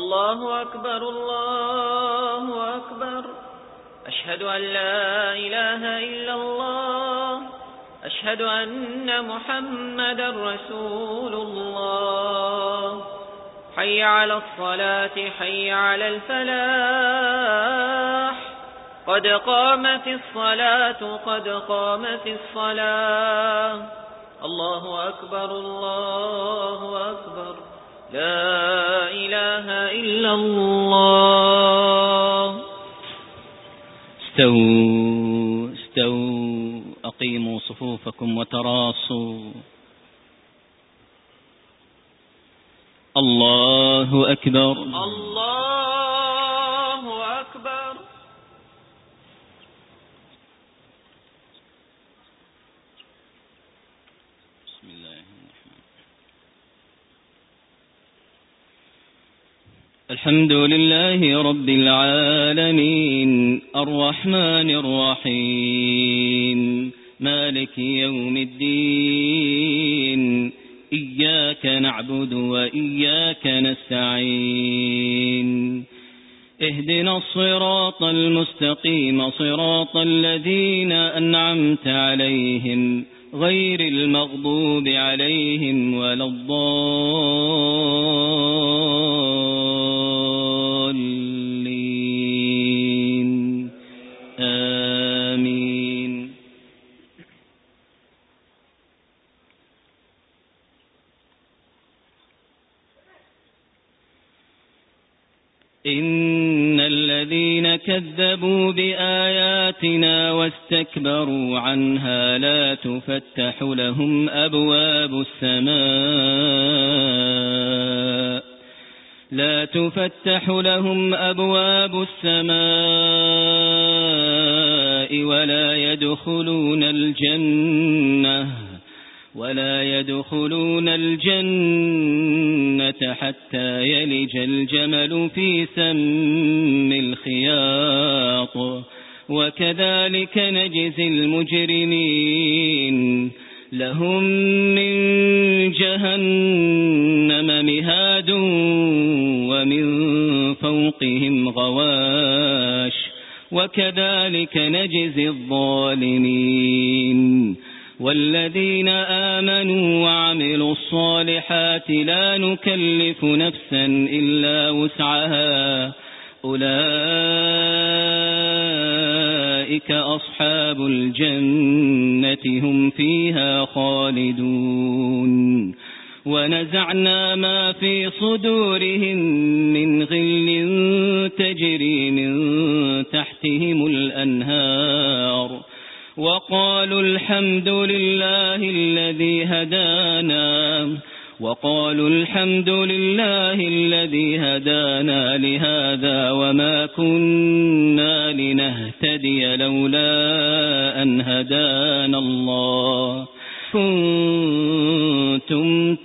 الله أكبر الله أكبر. أشهد أن لا إله إلا الله. أشهد أن محمدا رسول الله. حي على الصلاة حي على الفلاح. قد قامت الصلاة قد قامت الصلاة. الله أكبر الله أكبر. لا إله إلا الله. استووا استووا أقيموا صفوفكم وتراصوا. الله أكبر الله أكبر. بسم الله الرحمن الرحيم. الحمد لله رب العالمين الرحمن الرحيم مالك يوم الدين إياك نعبد وإياك نستعين اهدنا الصراط المستقيم صراط الذين أنعمت عليهم غير المغضوب عليهم ولا الضالين آمين. إن الذين كذبوا بآياتنا واستكبروا عنها لا تفتح لهم أبواب السماء ولا يدخلون الجنة حتى يلج الجمل في سم الخياط وكذلك نجزي المجرمين. لهم من جهنم مهاد ومن فوقهم غواش وكذلك نجزي الظالمين. والذين آمنوا وعملوا الصالحات لا نكلف نفسا إلا وسعها أولئك أصحاب الجنة هم فيها خالدون. ونزعنا ما في صدورهم من غل تجري من تحتهم الأنهار وقالوا الحمد لله الذي هدانا لهذا وما كنا لنهتدي لولا أن هدانا الله كنتم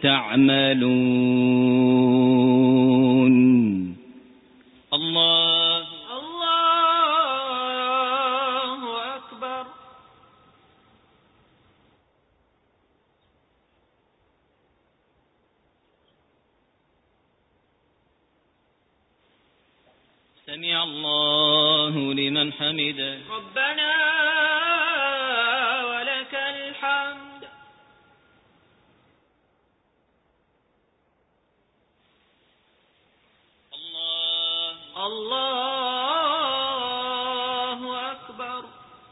تعملون. الله أكبر. سمع الله لمن حمده. ربنا ولك الحمد. الله أكبر.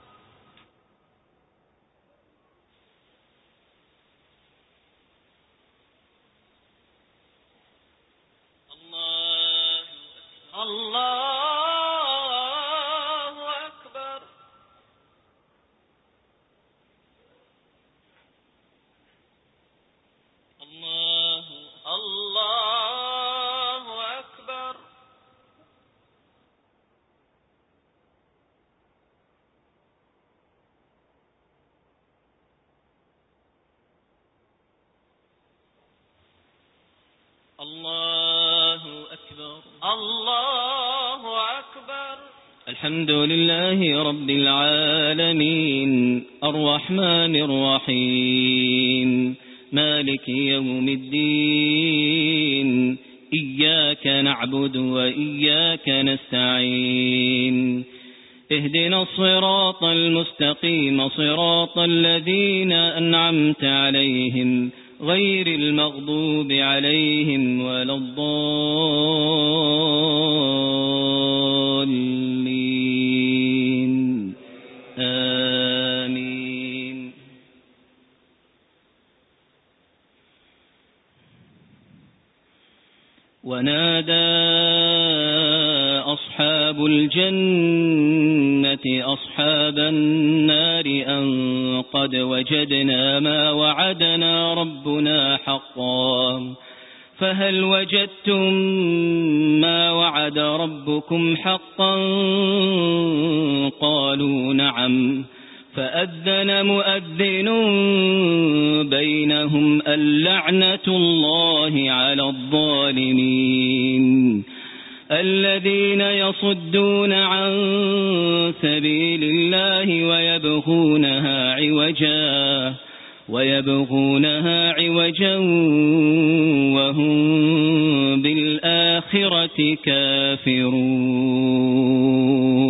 الله أكبر. الله أكبر. الله أكبر. الله أكبر. الحمد لله رب العالمين الرحمن الرحيم مالك يوم الدين إياك نعبد وإياك نستعين اهدنا الصراط المستقيم صراط الذين أنعمت عليهم غير المغضوب عليهم ولا الضالين آمين. ونادى أصحاب الجنة أصحاب النار أن قد وجدنا ما وعدنا ربنا حقا فهل وجدتم ما وعد ربكم حقا قالوا نعم فأذن مؤذن بينهم اللعنة الله على الظالمين الذين يصدون عن سبيل الله ويبغونها عوجا وهم بالآخرة كافرون.